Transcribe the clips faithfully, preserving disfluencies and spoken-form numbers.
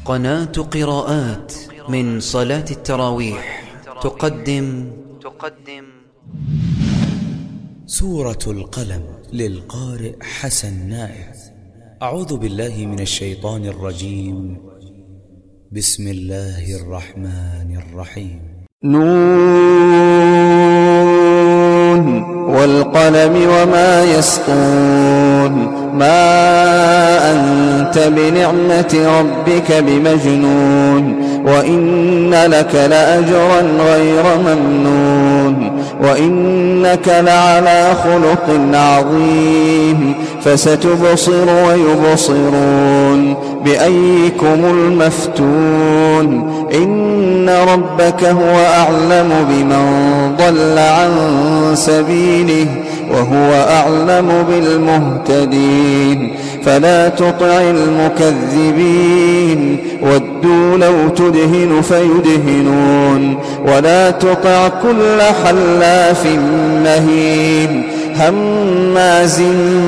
قناة قراءات من صلاة التراويح تقدم تقدم سورة القلم للقارئ حسن نائب. أعوذ بالله من الشيطان الرجيم. بسم الله الرحمن الرحيم. نون والقلم وما يسطرون. ما أنت بنعمة ربك بمجنون. وإن لك لأجرا غير ممنون. وإنك لعلى خلق عظيم. فستبصر ويبصرون بأيكم المفتون. إن ربك هو أعلم بمن ضل عن سبيله وهو أعلم بالمهتدين. فلا تطع المكذبين ودوا لو تدهن فيدهنون. ولا تطع كل حلاف مهين هماز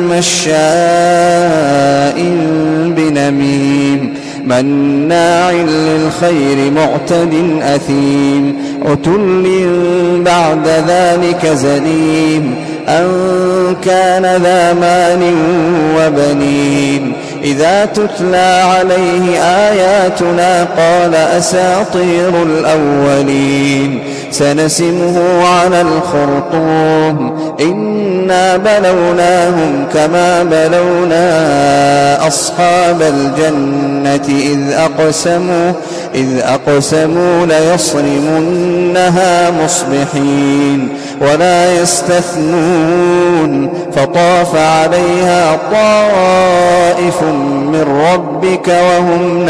مشاء بنميم مناع للخير معتد أثيم عتل بعد ذلك زنيم أن كان ذا مال وبنين. إذا تتلى عليه آياتنا قال أساطير الأولين. سنسمه على الخرطوم. إنا بلوناهم كما بلونا أصحاب الجنة إذ أقسموا إذ أقسموا ليصرمنها مصبحين ولا يستثنون. فطاف عليها طائف من ربك وهم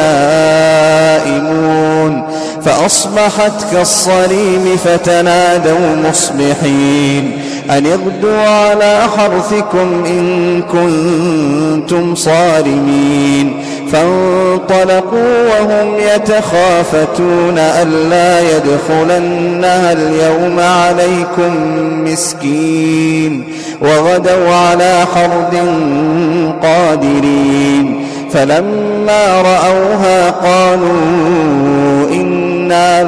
نائمون فأصبحت كالصريم فتنادوا مصبحين أن اغدوا على حرثكم إن كنتم صارمين. فانطلقوا وهم يتخافتون ألا يدخلنها اليوم عليكم مسكين وغدوا على حرد قادرين. فلما رأوها قالوا إنا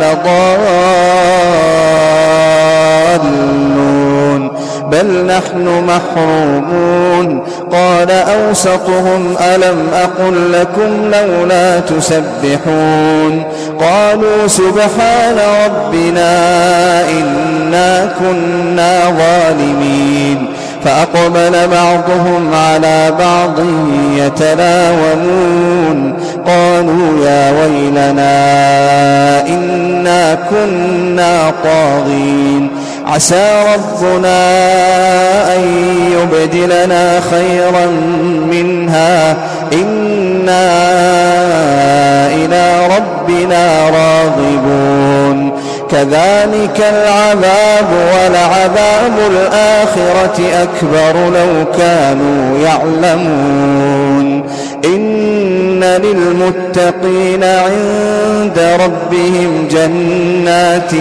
لضالون بل نحن محرومون. قال أوسطهم ألم أقل لكم لولا تسبحون. قالوا سبحان ربنا إنا كنا ظالمين. فأقبل بعضهم على بعض يتلاومون قالوا يا ويلنا إنا كنا طاغين. عسى ربنا أن يبدلنا خيرا منها إنا إلى ربنا راغبون. كذلك العذاب ولعذاب الآخرة أكبر لو كانوا يعلمون. إن للمتقين عند ربهم جنات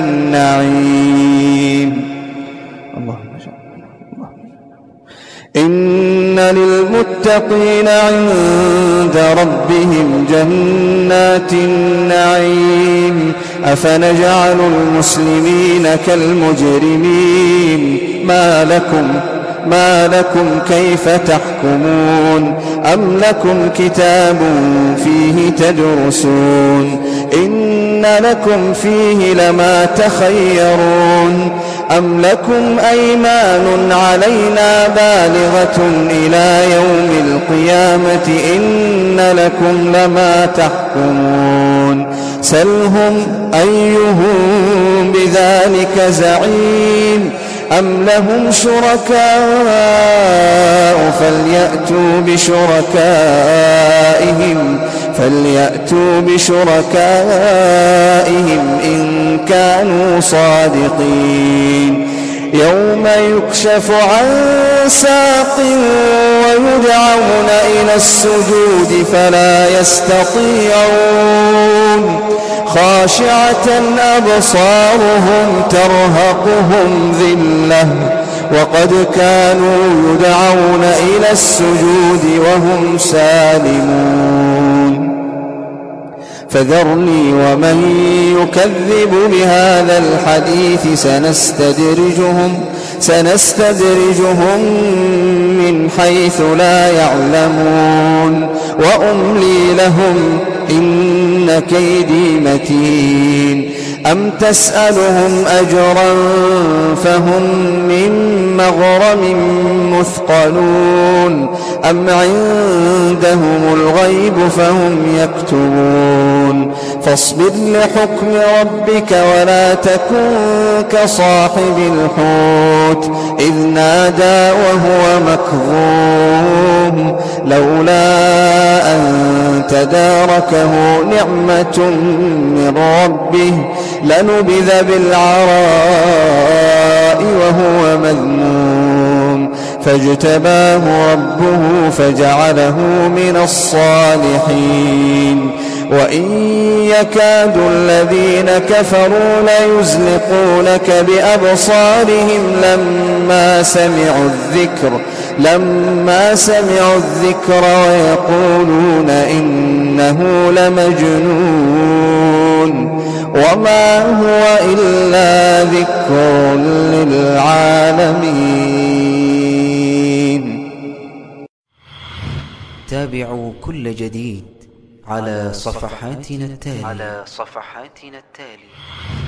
النعيم. اللهم صل على إن للمتقين عند ربهم جنات النعيم. أفنجعل المسلمين كالمجرمين ما لكم ما لكم كيف تحكمون. أم لكم كتاب فيه تدرسون إن لكم فيه لما تخيرون. أم لكم أيمان علينا بالغة إلى يوم القيامة إن لكم لما تحكمون. سلهم أيهم بذلك زعيم. أم لهم شركاء فليأتوا بشركائهم فليأتوا بشركائهم إن كانوا صادقين. يوم يكشف عن ساق ويدعون إلى السجود فلا يستطيعون. خاشعة أبصارهم ترهقهم ذلة وقد كانوا يدعون إلى السجود وهم سالمون. فذرني ومن يكذب بهذا الحديث سنستدرجهم سنستدرجهم من حيث لا يعلمون وأملي لهم إن كيدي متين أم تسألهم أجرا فهم من مغرم مثقلون أم عندهم الغيب فهم يكتبون فاصبر لحكم ربك ولا تكن كصاحب الحوت إذ نادى وهو مكظوم لولا أن تداركه نعمة من ربه لنبذ بالعراء وهو مذموم فاجتباه ربه فجعله من الصالحين وإن يكاد الذين كفروا ليزلقونك بأبصارهم لما سمعوا الذكر لما سمعوا الذكر ويقولون إنه لمجنون وما هو إلا ذكر للعالمين. تابعوا كل جديد على صفحاتنا التالية على صفحاتنا التالية